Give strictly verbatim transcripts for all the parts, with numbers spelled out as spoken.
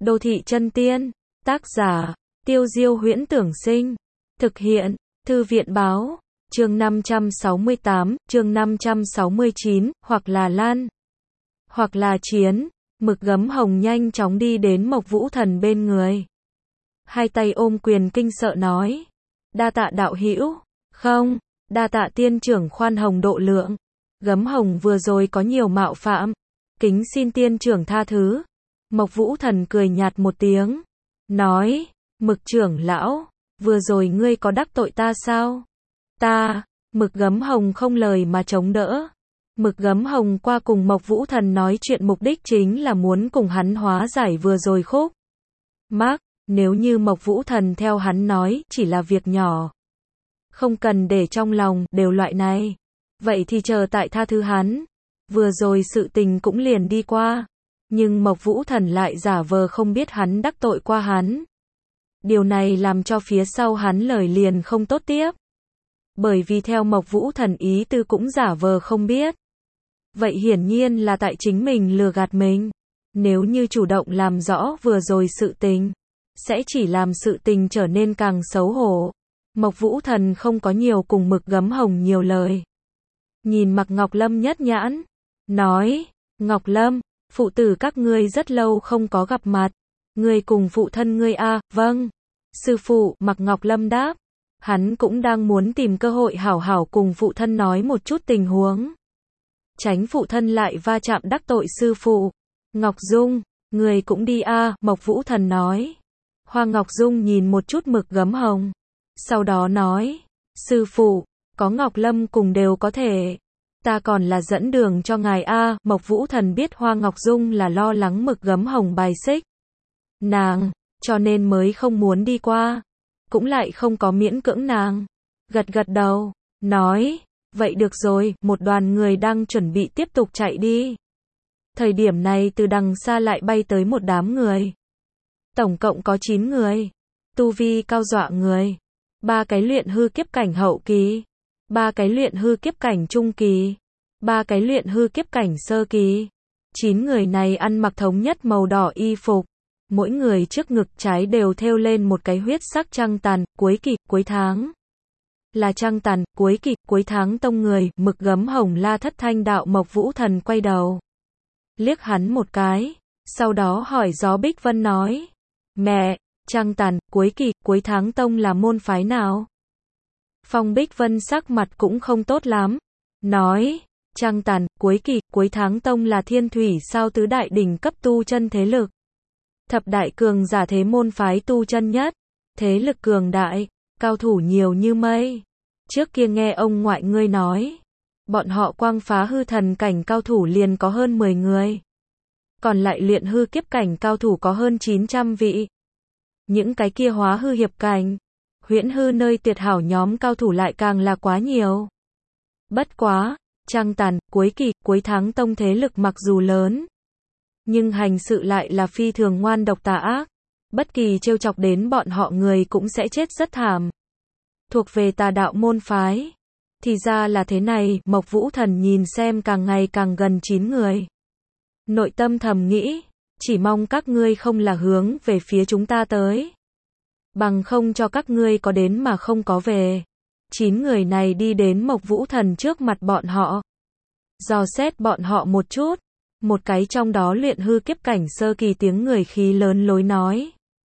Đô thị chân tiên, tác giả, Tiêu Diêu Huyễn Tưởng Sinh, thực hiện, Thư viện Báo, chương năm trăm sáu mươi tám, chương năm trăm sáu mươi chín, hoặc là Lan, hoặc là Chiến, Mực Gấm Hồng nhanh chóng đi đến Mộc Vũ Thần bên người. Hai tay ôm quyền kinh sợ nói, đa tạ đạo hữu, không, đa tạ tiên trưởng khoan hồng độ lượng, Gấm Hồng vừa rồi có nhiều mạo phạm, kính xin tiên trưởng tha thứ. Mộc Vũ Thần cười nhạt một tiếng, nói, Mực trưởng lão, vừa rồi ngươi có đắc tội ta sao? Ta, Mực Gấm Hồng không lời mà chống đỡ. Mực Gấm Hồng qua cùng Mộc Vũ Thần nói chuyện mục đích chính là muốn cùng hắn hóa giải vừa rồi khúc mắc, nếu như Mộc Vũ Thần theo hắn nói chỉ là việc nhỏ, không cần để trong lòng, đều loại này, vậy thì chờ tại tha thứ hắn. Vừa rồi sự tình cũng liền đi qua, nhưng Mộc Vũ Thần lại giả vờ không biết hắn đắc tội qua hắn. Điều này làm cho phía sau hắn lời liền không tốt tiếp. Bởi vì theo Mộc Vũ Thần ý tư cũng giả vờ không biết. Vậy hiển nhiên là tại chính mình lừa gạt mình. Nếu như chủ động làm rõ vừa rồi sự tình, sẽ chỉ làm sự tình trở nên càng xấu hổ. Mộc Vũ Thần không có nhiều cùng Mực Gấm Hồng nhiều lời. Nhìn Mạc Ngọc Lâm nhất nhãn, nói, Ngọc Lâm, phụ tử các ngươi rất lâu không có gặp mặt. Ngươi cùng phụ thân ngươi a? À, vâng. Sư phụ, Mạc Ngọc Lâm đáp. Hắn cũng đang muốn tìm cơ hội hảo hảo cùng phụ thân nói một chút tình huống. Tránh phụ thân lại va chạm đắc tội sư phụ. Ngọc Dung, người cũng đi a? À, Mộc Vũ Thần nói. Hoa Ngọc Dung nhìn một chút Mực Gấm Hồng. Sau đó nói, sư phụ, có Ngọc Lâm cùng đều có thể. Ta còn là dẫn đường cho ngài a. À, Mộc Vũ Thần biết Hoa Ngọc Dung là lo lắng Mực Gấm Hồng bài xích nàng, cho nên mới không muốn đi qua. Cũng lại không có miễn cưỡng nàng. Gật gật đầu, nói, vậy được rồi, một đoàn người đang chuẩn bị tiếp tục chạy đi. Thời điểm này từ đằng xa lại bay tới một đám người. Tổng cộng có chín người. Tu vi cao dọa người. Ba cái luyện hư kiếp cảnh hậu kỳ. Ba cái luyện hư kiếp cảnh trung kỳ. Ba cái luyện hư kiếp cảnh sơ kỳ. Chín người này ăn mặc thống nhất màu đỏ y phục. Mỗi người trước ngực trái đều thêu lên một cái huyết sắc trăng tàn, cuối kỳ, cuối tháng. Là trăng tàn, cuối kỳ, cuối tháng tông người, Mực Gấm Hồng la thất thanh đạo. Mộc Vũ Thần quay đầu. Liếc hắn một cái. Sau đó hỏi Gió Bích Vân nói. Mẹ, trăng tàn, cuối kỳ, cuối tháng tông là môn phái nào? Phong Bích Vân sắc mặt cũng không tốt lắm. Nói, trăng tàn, cuối kỳ, cuối tháng tông là thiên thủy sao tứ đại đỉnh cấp tu chân thế lực. Thập đại cường giả thế môn phái tu chân nhất. Thế lực cường đại, cao thủ nhiều như mây. Trước kia nghe ông ngoại ngươi nói, bọn họ quang phá hư thần cảnh cao thủ liền có hơn mười người. Còn lại luyện hư kiếp cảnh cao thủ có hơn chín trăm vị. Những cái kia hóa hư hiệp cảnh, huyễn hư nơi tuyệt hảo nhóm cao thủ lại càng là quá nhiều. Bất quá, trăng tàn, cuối kỳ, cuối tháng tông thế lực mặc dù lớn, nhưng hành sự lại là phi thường ngoan độc tà ác. Bất kỳ trêu chọc đến bọn họ người cũng sẽ chết rất thảm. Thuộc về tà đạo môn phái. Thì ra là thế này, Mộc Vũ Thần nhìn xem càng ngày càng gần chín người. Nội tâm thầm nghĩ, chỉ mong các ngươi không là hướng về phía chúng ta tới. Bằng không cho các ngươi có đến mà không có về. Chín người này đi đến Mộc Vũ Thần trước mặt bọn họ. Dò xét bọn họ một chút. Một cái trong đó luyện hư kiếp cảnh sơ kỳ tiếng người khí lớn lối nói.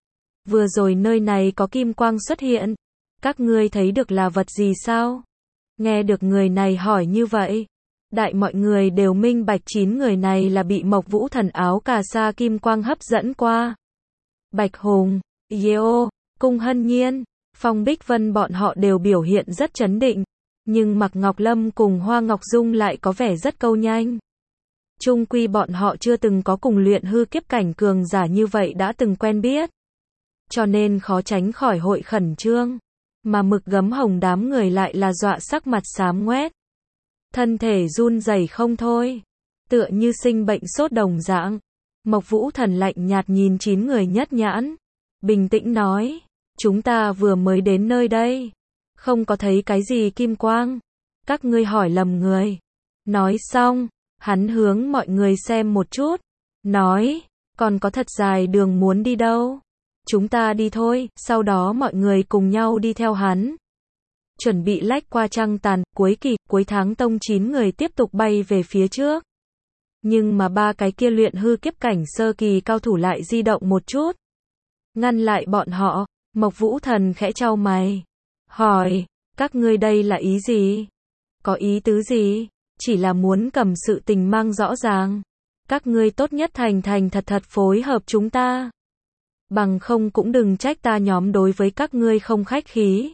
Vừa rồi nơi này có kim quang xuất hiện. Các ngươi thấy được là vật gì sao? Nghe được người này hỏi như vậy. Đại mọi người đều minh bạch chín người này là bị Mộc Vũ Thần áo cà sa kim quang hấp dẫn qua. Bạch Hùng, Yeo, Cung Hân Nhiên, Phong Bích Vân bọn họ đều biểu hiện rất chấn định. Nhưng Mạc Ngọc Lâm cùng Hoa Ngọc Dung lại có vẻ rất câu nhanh. Chung quy bọn họ chưa từng có cùng luyện hư kiếp cảnh cường giả như vậy đã từng quen biết. Cho nên khó tránh khỏi hội khẩn trương. Mà Mực Gấm Hồng đám người lại là dọa sắc mặt xám ngoét. Thân thể run rẩy không thôi. Tựa như sinh bệnh sốt đồng dạng. Mộc Vũ Thần lạnh nhạt nhìn chín người nhất nhãn. Bình tĩnh nói. Chúng ta vừa mới đến nơi đây. Không có thấy cái gì kim quang. Các ngươi hỏi lầm người. Nói xong. Hắn hướng mọi người xem một chút. Nói. còn có thật dài đường muốn đi đâu. Chúng ta đi thôi, sau đó mọi người cùng nhau đi theo hắn. Chuẩn bị lách qua trăng tàn, cuối kỳ, cuối tháng tông chín người tiếp tục bay về phía trước. Nhưng mà ba cái kia luyện hư kiếp cảnh sơ kỳ cao thủ lại di động một chút. Ngăn lại bọn họ, Mộc Vũ Thần khẽ chau mày. Hỏi, các ngươi đây là ý gì? Có ý tứ gì? Chỉ là muốn cầm sự tình mang rõ ràng. Các ngươi tốt nhất thành thành thật thật phối hợp chúng ta. Bằng không cũng đừng trách ta nhóm đối với các ngươi không khách khí.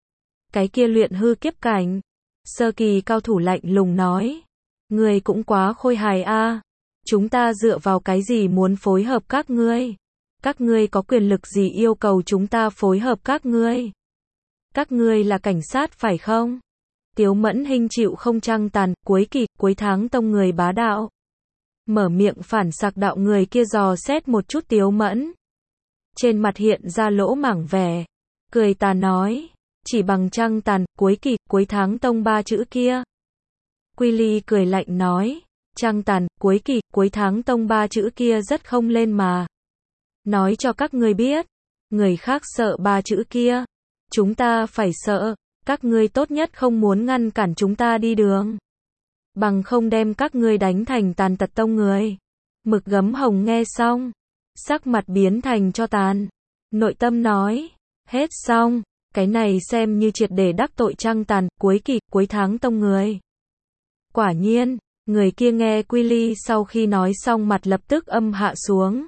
Cái kia luyện hư kiếp cảnh. Sơ kỳ cao thủ lạnh lùng nói. Ngươi cũng quá khôi hài a. Chúng ta dựa vào cái gì muốn phối hợp các ngươi? Các ngươi có quyền lực gì yêu cầu chúng ta phối hợp các ngươi? Các ngươi là cảnh sát phải không? Tiếu Mẫn Hinh chịu không trăng tàn, cuối kỳ, cuối tháng tông người bá đạo. Mở miệng phản sặc đạo người kia dò xét một chút Tiếu Mẫn. Trên mặt hiện ra lỗ mảng vẻ. Cười tà nói. Chỉ bằng trăng tàn, cuối kỳ, cuối tháng tông ba chữ kia. Quy Ly cười lạnh nói. Trăng tàn, cuối kỳ, cuối tháng tông ba chữ kia rất không lên mà. Nói cho các ngươi biết. Người khác sợ ba chữ kia. Chúng ta phải sợ. Các ngươi tốt nhất không muốn ngăn cản chúng ta đi đường. Bằng không đem các ngươi đánh thành tàn tật tông người. Mực Gấm Hồng nghe xong. Sắc mặt biến thành cho tàn. Nội tâm nói. Hết xong. Cái này xem như triệt để đắc tội trăng tàn, cuối kỳ, cuối tháng tông người. Quả nhiên, người kia nghe Quy Ly sau khi nói xong mặt lập tức âm hạ xuống.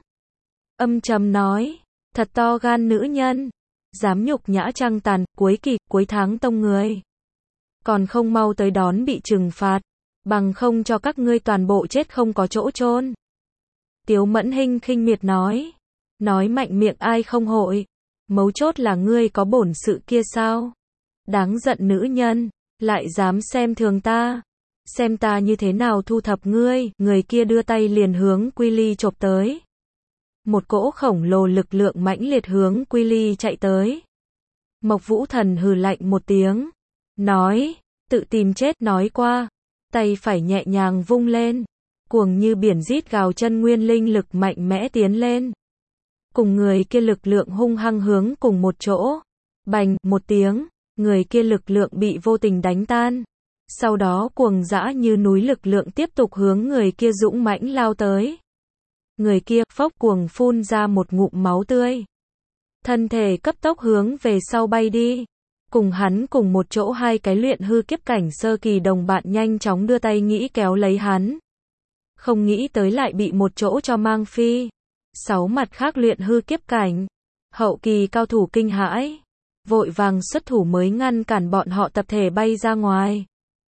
Âm trầm nói. Thật to gan nữ nhân. Dám nhục nhã trăng tàn, cuối kỳ, cuối tháng tông người. Còn không mau tới đón bị trừng phạt. Bằng không cho các ngươi toàn bộ chết không có chỗ chôn. Tiếu Mẫn Hinh khinh miệt nói. Nói mạnh miệng ai không hội. Mấu chốt là ngươi có bổn sự kia sao? Đáng giận nữ nhân. Lại dám xem thường ta. Xem ta như thế nào thu thập ngươi. Người kia đưa tay liền hướng Quy Ly chộp tới. Một cỗ khổng lồ lực lượng mãnh liệt hướng Quy Ly chạy tới. Mộc Vũ Thần hừ lạnh một tiếng. Nói. Tự tìm chết nói qua. Tay phải nhẹ nhàng vung lên. Cuồng như biển rít gào chân nguyên linh lực mạnh mẽ tiến lên. Cùng người kia lực lượng hung hăng hướng cùng một chỗ. Bành, một tiếng. Người kia lực lượng bị vô tình đánh tan. Sau đó cuồng dã như núi lực lượng tiếp tục hướng người kia dũng mãnh lao tới. Người kia phốc cuồng phun ra một ngụm máu tươi. Thân thể cấp tốc hướng về sau bay đi. Cùng hắn cùng một chỗ hai cái luyện hư kiếp cảnh sơ kỳ đồng bạn nhanh chóng đưa tay nghĩ kéo lấy hắn. Không nghĩ tới lại bị một chỗ cho mang phi. Sáu mặt khác luyện hư kiếp cảnh. Hậu kỳ cao thủ kinh hãi. Vội vàng xuất thủ mới ngăn cản bọn họ tập thể bay ra ngoài.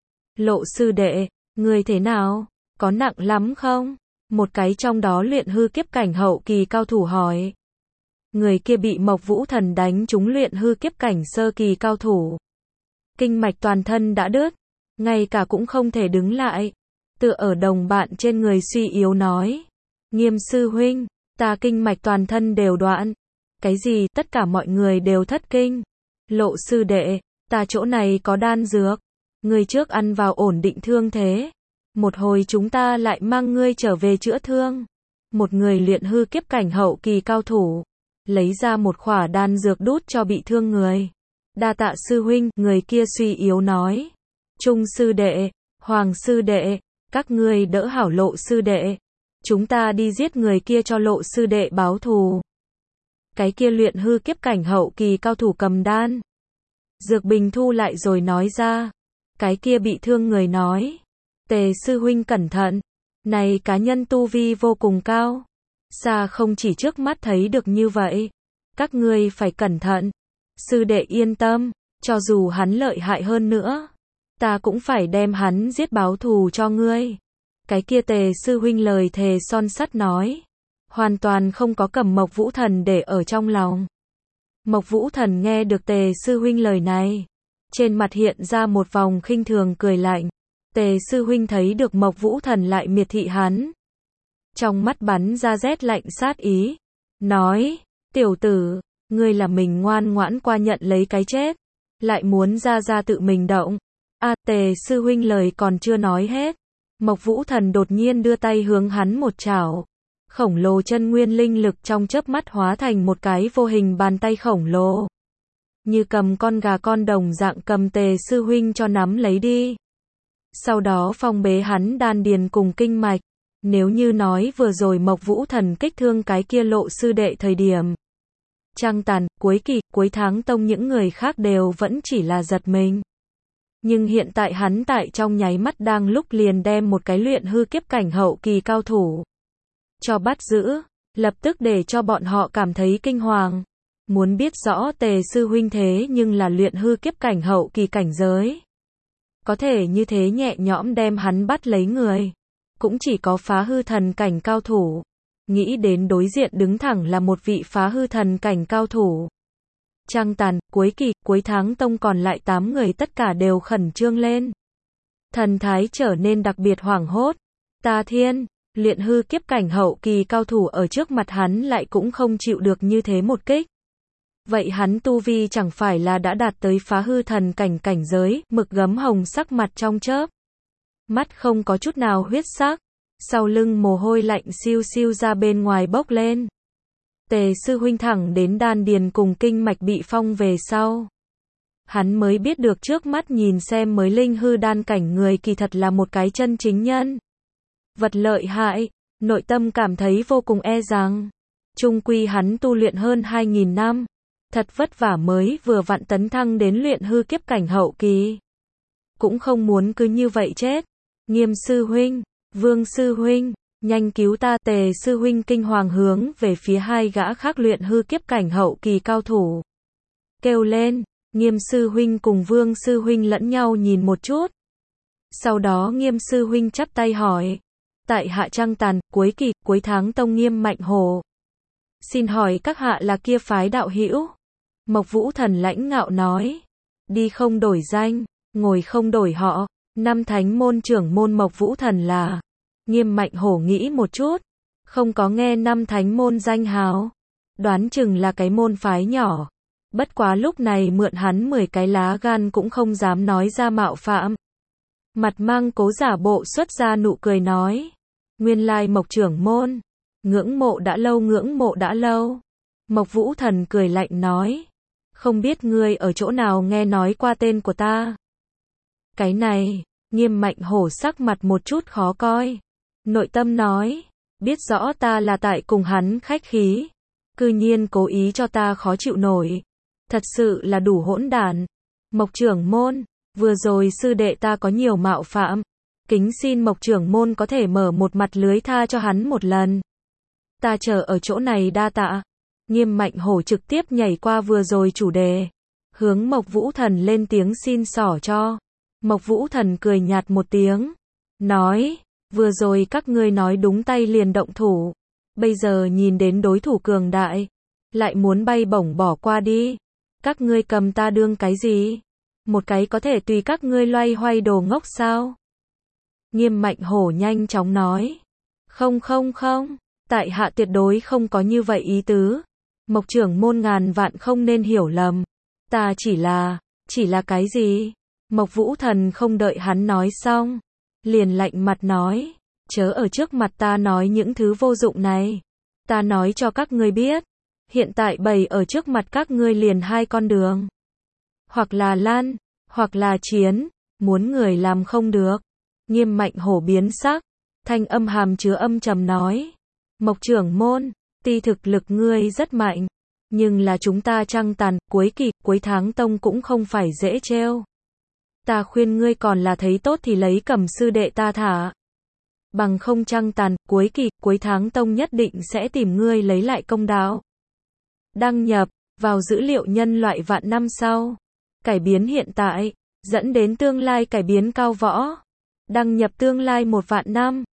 Lộ sư đệ, người thế nào? Có nặng lắm không? Một cái trong đó luyện hư kiếp cảnh hậu kỳ cao thủ hỏi. Người kia bị Mộc Vũ Thần đánh trúng luyện hư kiếp cảnh sơ kỳ cao thủ. Kinh mạch toàn thân đã đứt. Ngay cả cũng không thể đứng lại. Tựa ở đồng bạn trên người suy yếu nói. Nghiêm sư huynh, ta kinh mạch toàn thân đều đoạn. Cái gì, tất cả mọi người đều thất kinh. Lộ sư đệ, ta chỗ này có đan dược. Người trước ăn vào ổn định thương thế. Một hồi chúng ta lại mang ngươi trở về chữa thương. Một người luyện hư kiếp cảnh hậu kỳ cao thủ. Lấy ra một khỏa đan dược đút cho bị thương người. Đa tạ sư huynh, người kia suy yếu nói. Trung sư đệ, Hoàng sư đệ, các ngươi đỡ hảo Lộ sư đệ. Chúng ta đi giết người kia cho Lộ sư đệ báo thù. Cái kia luyện hư kiếp cảnh hậu kỳ cao thủ cầm đan dược bình thu lại rồi nói ra. Cái kia bị thương người nói. Tề sư huynh cẩn thận. Này cá nhân tu vi vô cùng cao. Xa không chỉ trước mắt thấy được như vậy. Các ngươi phải cẩn thận. Sư đệ yên tâm. Cho dù hắn lợi hại hơn nữa. Ta cũng phải đem hắn giết báo thù cho ngươi. Cái kia Tề sư huynh lời thề son sắt nói. Hoàn toàn không có cầm Mộc Vũ Thần để ở trong lòng. Mộc Vũ Thần nghe được Tề sư huynh lời này. Trên mặt hiện ra một vòng khinh thường cười lạnh. Tề sư huynh thấy được Mộc Vũ Thần lại miệt thị hắn. Trong mắt bắn ra rét lạnh sát ý. Nói, tiểu tử, ngươi là mình ngoan ngoãn qua nhận lấy cái chết. Lại muốn ra ra tự mình động. À, Tề sư huynh lời còn chưa nói hết. Mộc Vũ Thần đột nhiên đưa tay hướng hắn một chảo. khổng lồ chân nguyên linh lực trong chớp mắt hóa thành một cái vô hình bàn tay khổng lồ. Như cầm con gà con đồng dạng cầm Tề sư huynh cho nắm lấy đi. Sau đó phong bế hắn đan điền cùng kinh mạch. Nếu như nói vừa rồi Mộc Vũ Thần kích thương cái kia Lộ sư đệ thời điểm Trăng Tàn, cuối kỳ, cuối tháng tông những người khác đều vẫn chỉ là giật mình. Nhưng hiện tại hắn tại trong nháy mắt đang lúc liền đem một cái luyện hư kiếp cảnh hậu kỳ cao thủ cho bắt giữ, lập tức để cho bọn họ cảm thấy kinh hoàng. Muốn biết rõ Tề sư huynh thế nhưng là luyện hư kiếp cảnh hậu kỳ cảnh giới. Có thể như thế nhẹ nhõm đem hắn bắt lấy người. Cũng chỉ có phá hư thần cảnh cao thủ. Nghĩ đến đối diện đứng thẳng là một vị phá hư thần cảnh cao thủ. Trăng Tàn, cuối kỳ, cuối tháng tông còn lại tám người tất cả đều khẩn trương lên. Thần thái trở nên đặc biệt hoảng hốt. Ta thiên, luyện hư kiếp cảnh hậu kỳ cao thủ ở trước mặt hắn lại cũng không chịu được như thế một kích. Vậy hắn tu vi chẳng phải là đã đạt tới phá hư thần cảnh cảnh giới, mực gấm hồng sắc mặt trong chớp. Mắt không có chút nào huyết sắc, sau lưng mồ hôi lạnh siêu siêu ra bên ngoài bốc lên. Tề sư huynh thẳng đến đan điền cùng kinh mạch bị phong về sau. Hắn mới biết được trước mắt nhìn xem mới linh hư đan cảnh người kỳ thật là một cái chân chính nhân vật lợi hại, nội tâm cảm thấy vô cùng e rằng. Chung quy hắn tu luyện hơn hai nghìn năm, thật vất vả mới vừa vặn tấn thăng đến luyện hư kiếp cảnh hậu kỳ. Cũng không muốn cứ như vậy chết. Nghiêm sư huynh, Vương sư huynh, nhanh cứu ta. Tề sư huynh kinh hoàng hướng về phía hai gã khác luyện hư kiếp cảnh hậu kỳ cao thủ kêu lên. Nghiêm sư huynh cùng Vương sư huynh lẫn nhau nhìn một chút. Sau đó Nghiêm sư huynh chắp tay hỏi. Tại hạ Trăng Tàn, cuối kỳ, cuối tháng tông Nghiêm Mạnh Hổ. Xin hỏi các hạ là kia phái đạo hữu? Mộc Vũ Thần lãnh ngạo nói. Đi không đổi danh, ngồi không đổi họ. Năm thánh môn trưởng môn Mộc Vũ Thần là. Nghiêm Mạnh Hổ nghĩ một chút. Không có nghe năm thánh môn danh hào. Đoán chừng là cái môn phái nhỏ. Bất quá lúc này mượn hắn mười cái lá gan cũng không dám nói ra mạo phạm. Mặt mang cố giả bộ xuất ra nụ cười nói. Nguyên lai Mộc trưởng môn. Ngưỡng mộ đã lâu ngưỡng mộ đã lâu. Mộc Vũ Thần cười lạnh nói. Không biết ngươi ở chỗ nào nghe nói qua tên của ta. Cái này, Nghiêm Mạnh Hổ sắc mặt một chút khó coi. Nội tâm nói. Biết rõ ta là tại cùng hắn khách khí. Cư nhiên cố ý cho ta khó chịu nổi. Thật sự là đủ hỗn đản. Mộc trưởng môn, vừa rồi sư đệ ta có nhiều mạo phạm. Kính xin Mộc trưởng môn có thể mở một mặt lưới tha cho hắn một lần. Ta chờ ở chỗ này đa tạ. Nghiêm Mạnh Hổ trực tiếp nhảy qua vừa rồi chủ đề. Hướng Mộc Vũ Thần lên tiếng xin xỏ cho. Mộc Vũ Thần cười nhạt một tiếng. Nói, vừa rồi các ngươi nói đúng tay liền động thủ. Bây giờ nhìn đến đối thủ cường đại. Lại muốn bay bổng bỏ qua đi. Các ngươi cầm ta đương cái gì? Một cái có thể tùy các ngươi loay hoay đồ ngốc sao? Nghiêm Mạnh Hổ nhanh chóng nói. Không không không, tại hạ tuyệt đối không có như vậy ý tứ. Mộc trưởng môn ngàn vạn không nên hiểu lầm. Ta chỉ là, chỉ là cái gì? Mộc Vũ Thần không đợi hắn nói xong. Liền lạnh mặt nói. Chớ ở trước mặt ta nói những thứ vô dụng này. Ta nói cho các ngươi biết. Hiện tại bày ở trước mặt các ngươi liền hai con đường. Hoặc là lan, hoặc là chiến. Muốn người làm không được. Nghiêm Mạnh Hổ biến sắc. Thanh âm hàm chứa âm trầm nói. Mộc trưởng môn, tuy thực lực ngươi rất mạnh. Nhưng là chúng ta Trăng Tàn, cuối kỳ, cuối tháng tông cũng không phải dễ trêu. Ta khuyên ngươi còn là thấy tốt thì lấy Cẩm sư đệ ta thả. Bằng không Trăng Tàn, cuối kỳ, cuối tháng tông nhất định sẽ tìm ngươi lấy lại công đạo. Đăng nhập, vào dữ liệu nhân loại vạn năm sau. Cải biến hiện tại, dẫn đến tương lai cải biến cao võ. Đăng nhập tương lai một vạn năm.